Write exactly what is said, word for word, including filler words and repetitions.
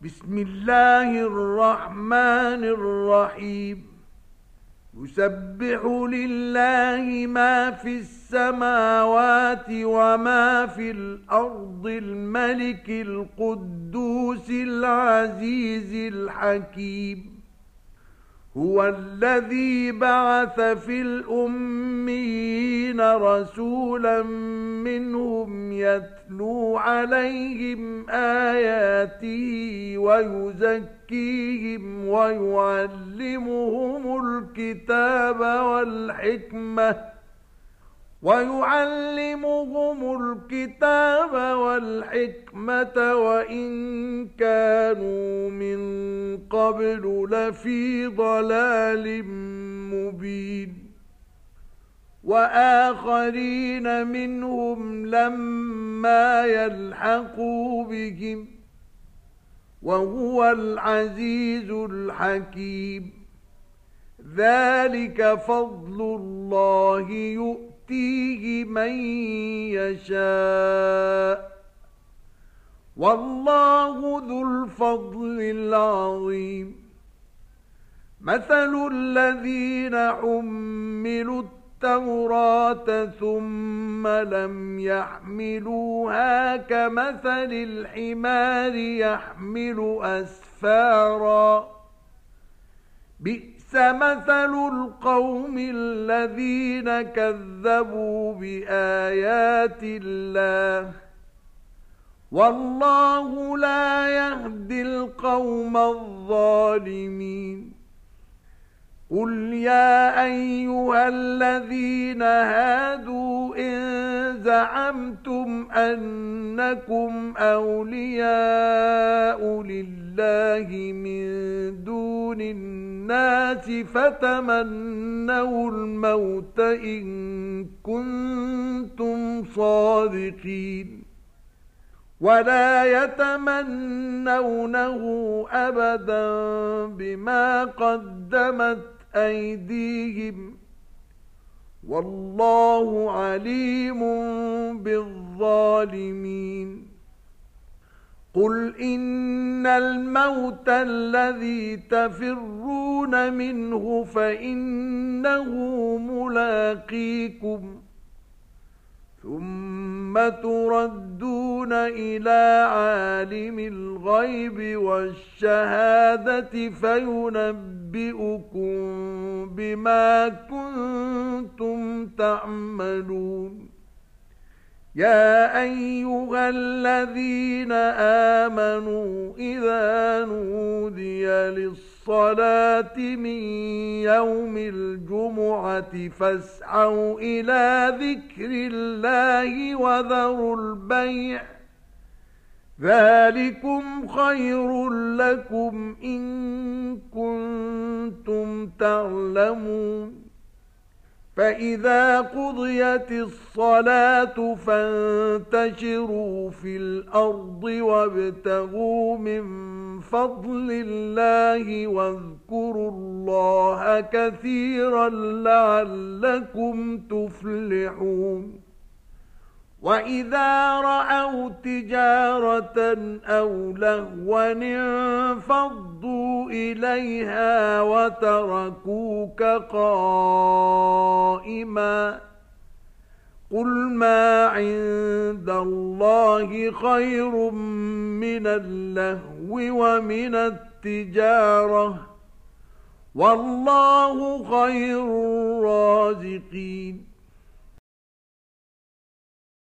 بسم الله الرحمن الرحيم يسبح لله ما في السماوات وما في الأرض الملك القدوس العزيز الحكيم هو الذي بعث في الأميين رسولا منهم يتلو عليهم آياته ويزكيهم ويعلمهم الكتاب والحكمة ويعلمهم الكتاب والحكمة وإن كانوا من قبل لفي ضلال مبين وآخرين منهم لما يلحقوا بهم وهو العزيز الحكيم ذلك فضل الله يؤتيه يؤتيه من يشاء والله ذو الفضل العظيم مثل الذين حملوا التوراة ثم لم يحملوها كمثل الحمار يحمل أسفارا بئس مثل القوم الذين كذبوا بآيات الله والله لا يهدي القوم الظالمين قل يا أيها الذين هادوا إن زعمتم أنكم أولياء لله من دون الناس فتمنوا الموت إن كنتم صادقين ولا يتمنونه أبدا بما قدمت أيديهم والله عليم بالظالمين قل إن الموت الذي تفرون منه فإنه ملاقيكم ثم تردون إلى عالم الغيب والشهادة فينبئكم بما كنتم تعملون يا أيها الذين آمنوا إذا نودي للصلاة من يوم الجمعة فاسعوا إلى ذكر الله وذروا البيع ذلكم خير لكم إن كنتم تعلمون فإذا قضيت الصلاة فانتشروا في الأرض وابتغوا من فضل الله واذكروا الله كثيرا لعلكم تفلحون وإذا رأوا تجارة أو لهوا انفضوا إليها وتركوك قائما قل ما عند الله خير من اللهو ومن التجارة والله خير الرازقين